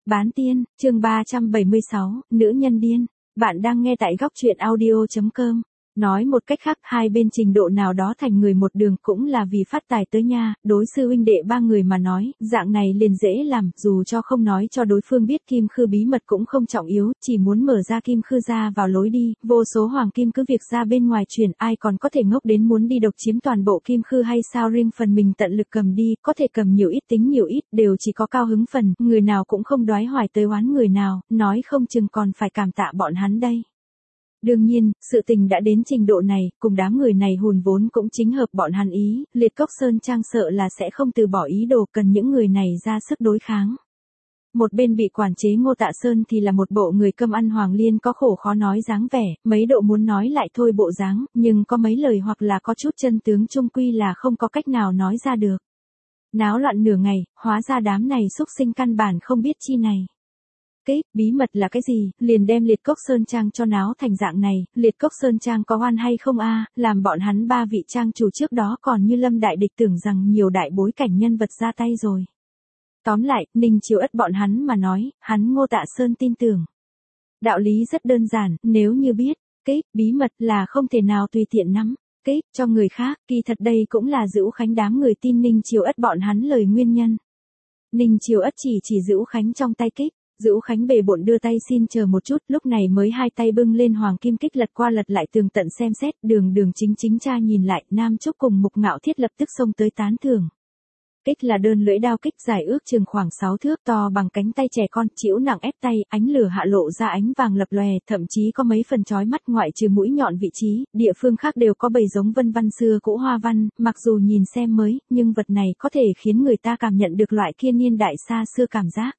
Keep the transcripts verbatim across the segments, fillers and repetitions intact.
Bán tiên, chương ba trăm bảy mươi sáu, nữ nhân điên. Bạn đang nghe tại góc truyện audio chấm com. Nói một cách khác, hai bên trình độ nào đó thành người một đường cũng là vì phát tài tới nha. Đối sư huynh đệ ba người mà nói, dạng này liền dễ làm, dù cho không nói cho đối phương biết kim khư bí mật cũng không trọng yếu, chỉ muốn mở ra kim khư ra vào lối đi, vô số hoàng kim cứ việc ra bên ngoài truyền, ai còn có thể ngốc đến muốn đi độc chiếm toàn bộ kim khư hay sao. Riêng phần mình tận lực cầm đi, có thể cầm nhiều ít tính nhiều ít, đều chỉ có cao hứng phần, người nào cũng không đoái hoài tới oán người nào, nói không chừng còn phải cảm tạ bọn hắn đây. Đương nhiên, sự tình đã đến trình độ này, cùng đám người này hùn vốn cũng chính hợp bọn hắn ý, Liệt Cốc Sơn Trang sợ là sẽ không từ bỏ ý đồ, cần những người này ra sức đối kháng. Một bên bị quản chế Ngô Tạ Sơn thì là một bộ người cơm ăn Hoàng Liên có khổ khó nói dáng vẻ, mấy độ muốn nói lại thôi bộ dáng, nhưng có mấy lời hoặc là có chút chân tướng chung quy là không có cách nào nói ra được. Náo loạn nửa ngày, hóa ra đám này xúc sinh căn bản không biết chi này. Cái bí mật là cái gì, liền đem Liệt Cốc Sơn Trang cho náo thành dạng này. Liệt Cốc Sơn Trang có oan hay không a? Làm bọn hắn ba vị trang chủ trước đó còn như lâm đại địch tưởng rằng nhiều đại bối cảnh nhân vật ra tay rồi. Tóm lại, Ninh Chiêu Ất bọn hắn mà nói, hắn Ngô Tạ Sơn tin tưởng. Đạo lý rất đơn giản, nếu như biết, cái bí mật là không thể nào tùy tiện nắm, cái cho người khác, kỳ thật đây cũng là Dữu Khánh đám người tin Ninh Chiêu Ất bọn hắn lời nguyên nhân. Ninh Chiêu Ất chỉ chỉ Dữu Khánh trong tay kích. Dữu Khánh bề bộn đưa tay xin chờ một chút, lúc này mới hai tay bưng lên hoàng kim kích lật qua lật lại tường tận xem xét, đường đường chính chính cha nhìn lại, Nam Trúc cùng Mục Ngạo Thiết lập tức xông tới tán thưởng. Kích là đơn lưỡi đao kích dài ước chừng khoảng sáu thước, to bằng cánh tay trẻ con, chĩu nặng ép tay, ánh lửa hạ lộ ra ánh vàng lập lòe, thậm chí có mấy phần chói mắt, ngoại trừ mũi nhọn vị trí, địa phương khác đều có bầy giống vân văn xưa cũ hoa văn, mặc dù nhìn xem mới, nhưng vật này có thể khiến người ta cảm nhận được loại kia niên đại xa xưa cảm giác.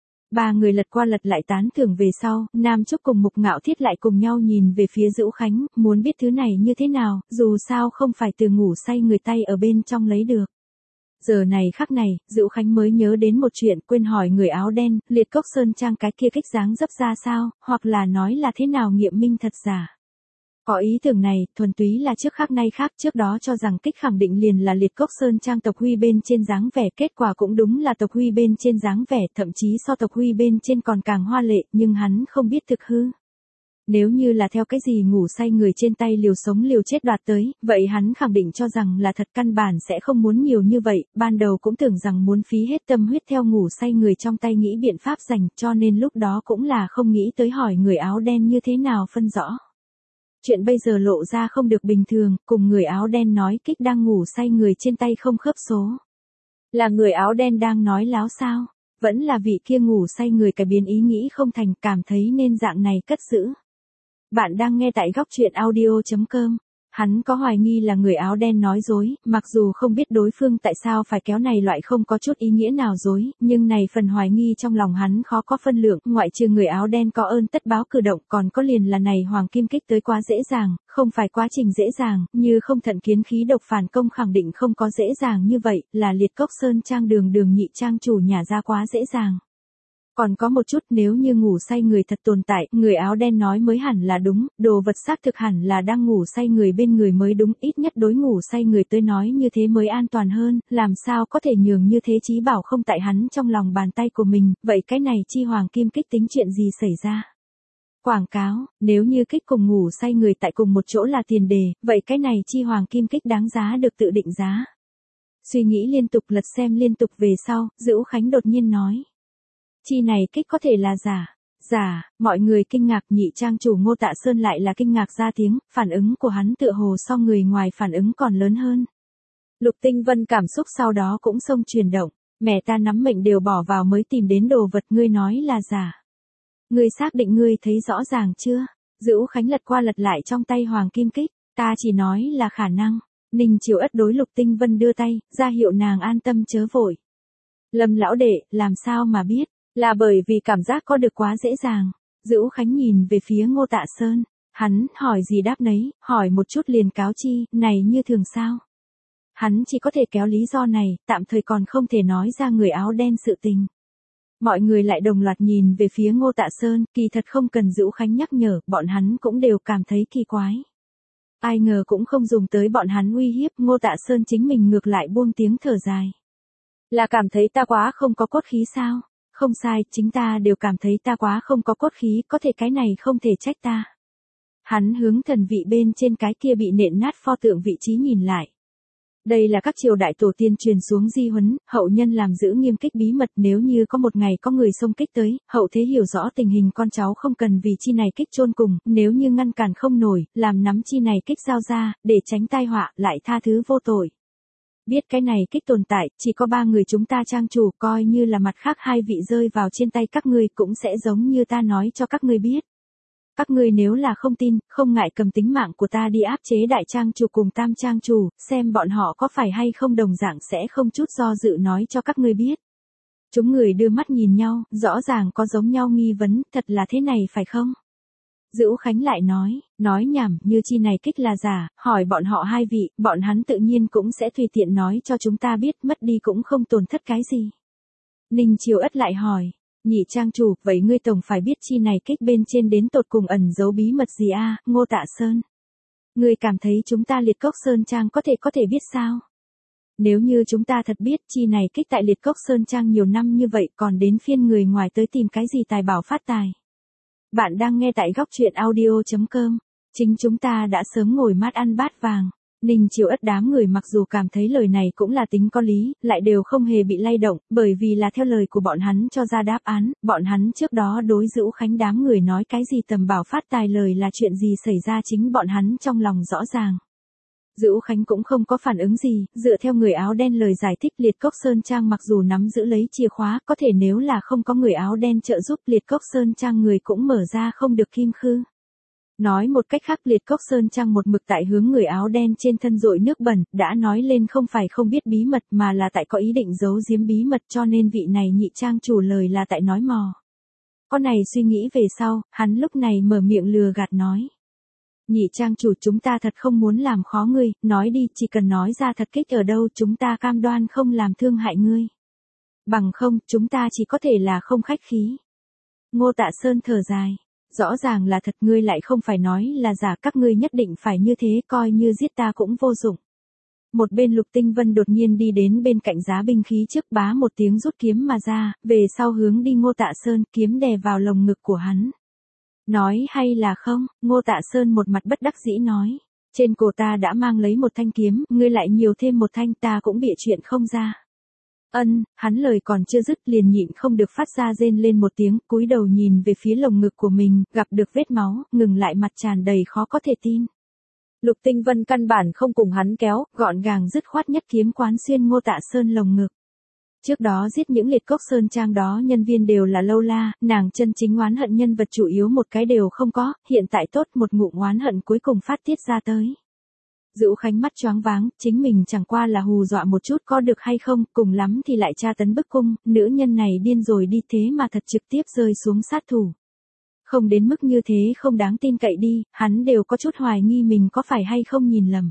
Ba người lật qua lật lại tán thưởng về sau, Nam Trúc cùng Mục Ngạo Thiết lại cùng nhau nhìn về phía Dữu Khánh, muốn biết thứ này như thế nào, dù sao không phải từ ngủ say người tay ở bên trong lấy được. Giờ này khắc này, Dữu Khánh mới nhớ đến một chuyện, quên hỏi người áo đen, Liệt Cốc Sơn Trang cái kia kích dáng dấp ra sao, hoặc là nói là thế nào nghiệm minh thật giả. Có ý tưởng này, thuần túy là trước khác nay khác, trước đó cho rằng kích khẳng định liền là Liệt Cốc Sơn Trang tộc huy bên trên dáng vẻ, kết quả cũng đúng là tộc huy bên trên dáng vẻ, thậm chí so tộc huy bên trên còn càng hoa lệ, nhưng hắn không biết thực hư. Nếu như là theo cái gì ngủ say người trên tay liều sống liều chết đoạt tới, vậy hắn khẳng định cho rằng là thật, căn bản sẽ không muốn nhiều như vậy, ban đầu cũng tưởng rằng muốn phí hết tâm huyết theo ngủ say người trong tay nghĩ biện pháp giành, cho nên lúc đó cũng là không nghĩ tới hỏi người áo đen như thế nào phân rõ. Chuyện bây giờ lộ ra không được bình thường, cùng người áo đen nói kích đang ngủ say người trên tay không khớp số. Là người áo đen đang nói láo sao? Vẫn là vị kia ngủ say người cải biến ý nghĩ không thành, cảm thấy nên dạng này cất giữ. Bạn đang nghe tại góc truyện audio chấm com. Hắn có hoài nghi là người áo đen nói dối, mặc dù không biết đối phương tại sao phải kéo này loại không có chút ý nghĩa nào dối, nhưng này phần hoài nghi trong lòng hắn khó có phân lượng, ngoại trừ người áo đen có ơn tất báo cử động, còn có liền là này hoàng kim kích tới quá dễ dàng, không phải quá trình dễ dàng, như không thận kiến khí độc phản công khẳng định không có dễ dàng như vậy, là Liệt Cốc Sơn Trang đường đường nhị trang chủ nhà ra quá dễ dàng. Còn có một chút, nếu như ngủ say người thật tồn tại, người áo đen nói mới hẳn là đúng, đồ vật xác thực hẳn là đang ngủ say người bên người mới đúng, ít nhất đối ngủ say người tới nói như thế mới an toàn hơn, làm sao có thể nhường như thế chí bảo không tại hắn trong lòng bàn tay của mình, vậy cái này chi hoàng kim kích tính chuyện gì xảy ra? Quảng cáo, nếu như kích cùng ngủ say người tại cùng một chỗ là tiền đề, vậy cái này chi hoàng kim kích đáng giá được tự định giá. Suy nghĩ liên tục lật xem liên tục về sau, Dữu Khánh đột nhiên nói. Chi này kích có thể là giả. Giả, mọi người kinh ngạc, nhị trang chủ Ngô Tạ Sơn lại là kinh ngạc ra tiếng, phản ứng của hắn tựa hồ so người ngoài phản ứng còn lớn hơn. Lục Tinh Vân cảm xúc sau đó cũng xông truyền động, mẹ ta nắm mệnh đều bỏ vào mới tìm đến đồ vật, ngươi nói là giả. Ngươi xác định ngươi thấy rõ ràng chưa? Dữu Khánh lật qua lật lại trong tay hoàng kim kích, ta chỉ nói là khả năng. Ninh Chiêu Ất đối Lục Tinh Vân đưa tay, ra hiệu nàng an tâm chớ vội. Lâm lão đệ, làm sao mà biết? Là bởi vì cảm giác có được quá dễ dàng. Dữu Khánh nhìn về phía Ngô Tạ Sơn, hắn hỏi gì đáp nấy, hỏi một chút liền cáo chi, này như thường sao? Hắn chỉ có thể kéo lý do này, tạm thời còn không thể nói ra người áo đen sự tình. Mọi người lại đồng loạt nhìn về phía Ngô Tạ Sơn, kỳ thật không cần Dữu Khánh nhắc nhở, bọn hắn cũng đều cảm thấy kỳ quái. Ai ngờ cũng không dùng tới bọn hắn uy hiếp, Ngô Tạ Sơn chính mình ngược lại buông tiếng thở dài. Là cảm thấy ta quá không có cốt khí sao? không sai, chính ta đều cảm thấy ta quá không có cốt khí, có thể cái này không thể trách ta. Hắn hướng thần vị bên trên cái kia bị nện nát pho tượng vị trí nhìn lại. Đây là các triều đại tổ tiên truyền xuống di huấn, hậu nhân làm giữ nghiêm kích bí mật, nếu như có một ngày có người xông kích tới, hậu thế hiểu rõ tình hình con cháu không cần vì chi này kích chôn cùng, nếu như ngăn cản không nổi, làm nắm chi này kích giao ra, để tránh tai họa, lại tha thứ vô tội. Biết cái này kích tồn tại, chỉ có ba người chúng ta trang chủ, coi như là mặt khác hai vị rơi vào trên tay các ngươi cũng sẽ giống như ta nói cho các ngươi biết. Các ngươi nếu là không tin, không ngại cầm tính mạng của ta đi áp chế đại trang chủ cùng tam trang chủ, xem bọn họ có phải hay không đồng dạng sẽ không chút do dự nói cho các ngươi biết. Chúng người đưa mắt nhìn nhau, rõ ràng có giống nhau nghi vấn, thật là thế này phải không? Dữ Khánh lại nói, nói nhảm, như chi này kích là giả, hỏi bọn họ hai vị, bọn hắn tự nhiên cũng sẽ tùy tiện nói cho chúng ta biết, mất đi cũng không tổn thất cái gì. Ninh Chiêu Ất lại hỏi. Nhị trang chủ, vậy ngươi tổng phải biết chi này kích bên trên đến tột cùng ẩn giấu bí mật gì a, Ngô Tạ Sơn? Ngươi cảm thấy chúng ta Liệt Cốc Sơn Trang có thể có thể biết sao? Nếu như chúng ta thật biết chi này kích tại Liệt Cốc Sơn Trang nhiều năm như vậy còn đến phiên người ngoài tới tìm cái gì tài bảo phát tài? Bạn đang nghe tại góc truyện audio chấm com, chính chúng ta đã sớm ngồi mát ăn bát vàng. Ninh Chiêu Ất đám người mặc dù cảm thấy lời này cũng là tính có lý, lại đều không hề bị lay động, bởi vì là theo lời của bọn hắn cho ra đáp án, bọn hắn trước đó đối Dữ Khánh đám người nói cái gì tầm bảo phát tài lời là chuyện gì xảy ra chính bọn hắn trong lòng rõ ràng. Dữ Khánh cũng không có phản ứng gì, dựa theo người áo đen lời giải thích Liệt Cốc Sơn Trang mặc dù nắm giữ lấy chìa khóa, có thể nếu là không có người áo đen trợ giúp Liệt Cốc Sơn Trang người cũng mở ra không được kim khư. Nói một cách khác Liệt Cốc Sơn Trang một mực tại hướng người áo đen trên thân dội nước bẩn, đã nói lên không phải không biết bí mật mà là tại có ý định giấu giếm bí mật cho nên vị này nhị trang chủ lời là tại nói mò. Con này suy nghĩ về sau, hắn lúc này mở miệng lừa gạt nói. Nhị trang chủ chúng ta thật không muốn làm khó ngươi, nói đi chỉ cần nói ra thật kích ở đâu chúng ta cam đoan không làm thương hại ngươi. Bằng không chúng ta chỉ có thể là không khách khí. Ngô Tạ Sơn thở dài. Rõ ràng là thật ngươi lại không phải nói là giả các ngươi nhất định phải như thế coi như giết ta cũng vô dụng. Một bên Lục Tinh Vân đột nhiên đi đến bên cạnh giá binh khí trước bá một tiếng rút kiếm mà ra, về sau hướng đi Ngô Tạ Sơn kiếm đè vào lồng ngực của hắn. Nói hay là không, Ngô Tạ Sơn một mặt bất đắc dĩ nói. Trên cổ ta đã mang lấy một thanh kiếm, ngươi lại nhiều thêm một thanh ta cũng bịa chuyện không ra. Ân, hắn lời còn chưa dứt liền nhịn không được phát ra rên lên một tiếng, cúi đầu nhìn về phía lồng ngực của mình, gặp được vết máu, ngừng lại mặt tràn đầy khó có thể tin. Lục Tinh Vân căn bản không cùng hắn kéo, gọn gàng dứt khoát nhất kiếm quán xuyên Ngô Tạ Sơn lồng ngực. Trước đó giết những Liệt Cốc Sơn Trang đó nhân viên đều là lâu la, nàng chân chính oán hận nhân vật chủ yếu một cái đều không có, hiện tại tốt một ngụm oán hận cuối cùng phát tiết ra tới. Dữ Khánh mắt choáng váng, chính mình chẳng qua là hù dọa một chút có được hay không, cùng lắm thì lại tra tấn bức cung, nữ nhân này điên rồi đi thế mà thật trực tiếp rơi xuống sát thủ. Không đến mức như thế không đáng tin cậy đi, hắn đều có chút hoài nghi mình có phải hay không nhìn lầm.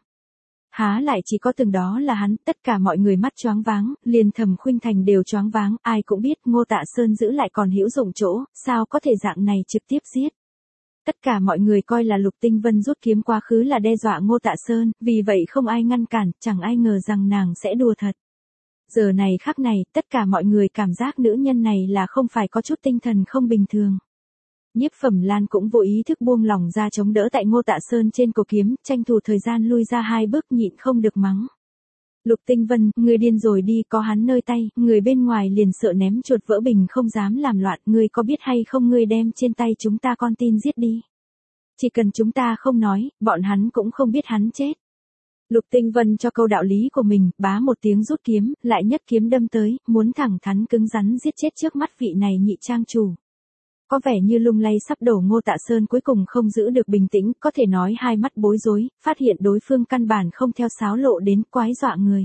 Há lại chỉ có từng đó là hắn, tất cả mọi người mắt choáng váng, liền Thẩm Khuynh Thành đều choáng váng, ai cũng biết Ngô Tạ Sơn giữ lại còn hữu dụng chỗ, sao có thể dạng này trực tiếp giết. Tất cả mọi người coi là Lục Tinh Vân rút kiếm quá khứ là đe dọa Ngô Tạ Sơn, vì vậy không ai ngăn cản, chẳng ai ngờ rằng nàng sẽ đùa thật. Giờ này khắc này, tất cả mọi người cảm giác nữ nhân này là không phải có chút tinh thần không bình thường. Nhiếp Phẩm Lan cũng vô ý thức buông lỏng ra chống đỡ tại Ngô Tạ Sơn trên cổ kiếm, tranh thủ thời gian lui ra hai bước nhịn không được mắng. Lục Tinh Vân, người điên rồi đi, có hắn nơi tay, người bên ngoài liền sợ ném chuột vỡ bình không dám làm loạn, người có biết hay không người đem trên tay chúng ta con tin giết đi. Chỉ cần chúng ta không nói, bọn hắn cũng không biết hắn chết. Lục Tinh Vân cho câu đạo lý của mình, bá một tiếng rút kiếm, lại nhất kiếm đâm tới, muốn thẳng thắn cứng rắn giết chết trước mắt vị này nhị trang chủ. Có vẻ như lung lay sắp đổ Ngô Tạ Sơn cuối cùng không giữ được bình tĩnh, có thể nói hai mắt bối rối, phát hiện đối phương căn bản không theo sáo lộ đến quái dọa người.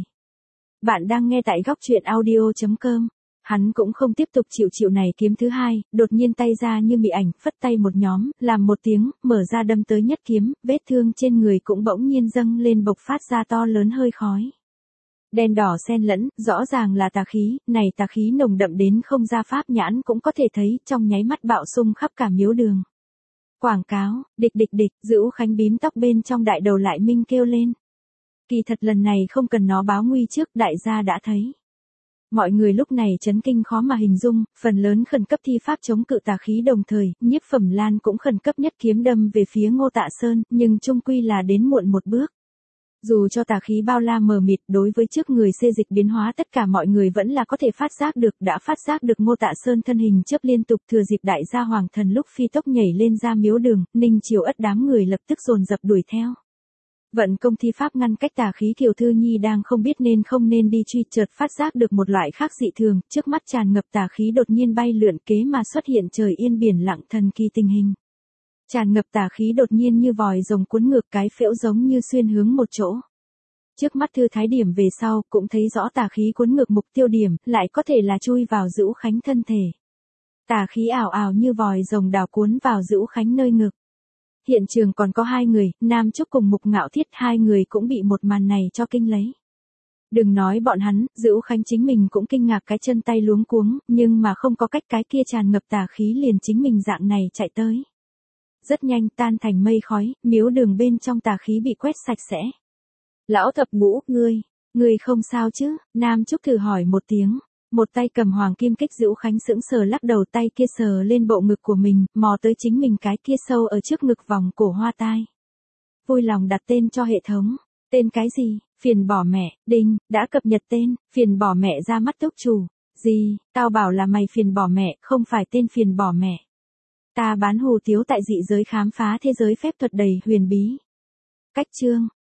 Bạn đang nghe tại góc truyện audio chấm com. Hắn cũng không tiếp tục chịu chịu này kiếm thứ hai, đột nhiên tay ra như mị ảnh, phất tay một nhóm, làm một tiếng, mở ra đâm tới nhất kiếm, vết thương trên người cũng bỗng nhiên dâng lên bộc phát ra to lớn hơi khói. Đen đỏ xen lẫn, rõ ràng là tà khí, này tà khí nồng đậm đến không ra pháp nhãn cũng có thể thấy, trong nháy mắt bạo xung khắp cả miếu đường. Quảng cáo, địch địch địch, Dữ Khánh bím tóc bên trong đại đầu lại minh kêu lên. Kỳ thật lần này không cần nó báo nguy trước, đại gia đã thấy. Mọi người lúc này chấn kinh khó mà hình dung, phần lớn khẩn cấp thi pháp chống cự tà khí đồng thời, Nhiếp Phẩm Lan cũng khẩn cấp nhất kiếm đâm về phía Ngô Tạ Sơn, nhưng chung quy là đến muộn một bước. Dù cho tà khí bao la mờ mịt, đối với trước người xê dịch biến hóa tất cả mọi người vẫn là có thể phát giác được, đã phát giác được Ngô Tạ Sơn thân hình chớp liên tục, thừa dịp đại gia hoàng thần lúc phi tốc nhảy lên ra miếu đường, Ninh Chiều Ất đám người lập tức dồn dập đuổi theo. Vận công thi pháp ngăn cách tà khí, Kiều Thư Nhi đang không biết nên không nên đi truy, chợt phát giác được một loại khác dị thường, trước mắt tràn ngập tà khí đột nhiên bay lượn, kế mà xuất hiện trời yên biển lặng thần kỳ tình hình. Tràn ngập tà khí đột nhiên như vòi rồng cuốn ngược, cái phễu giống như xuyên hướng một chỗ. Trước mắt Thư Thái Điểm về sau cũng thấy rõ tà khí cuốn ngược mục tiêu điểm, lại có thể là chui vào Dữu Khánh thân thể. Tà khí ảo ảo như vòi rồng đào cuốn vào Dữu Khánh nơi ngực. Hiện trường còn có hai người, Nam Trúc cùng Mục Ngạo Thiết, hai người cũng bị một màn này cho kinh lấy. Đừng nói bọn hắn, Dữu Khánh chính mình cũng kinh ngạc, cái chân tay luống cuống, nhưng mà không có cách, cái kia tràn ngập tà khí liền chính mình dạng này chạy tới. Rất nhanh tan thành mây khói, miếu đường bên trong tà khí bị quét sạch sẽ. Lão Thập Ngũ, ngươi, ngươi không sao chứ? Nam Trúc thử hỏi một tiếng. Một tay cầm hoàng kim kích, Dữu Khánh sững sờ lắc đầu, tay kia sờ lên bộ ngực của mình, mò tới chính mình cái kia sâu ở trước ngực vòng cổ hoa tai. Vui lòng đặt tên cho hệ thống. Tên cái gì? Phiền bỏ mẹ. Đinh, đã cập nhật tên. Phiền bỏ mẹ ra mắt túc chủ. Gì? Tao bảo là mày phiền bỏ mẹ, không phải tên phiền bỏ mẹ. Ta bán hù tiếu tại dị giới khám phá thế giới phép thuật đầy huyền bí. Cách chương.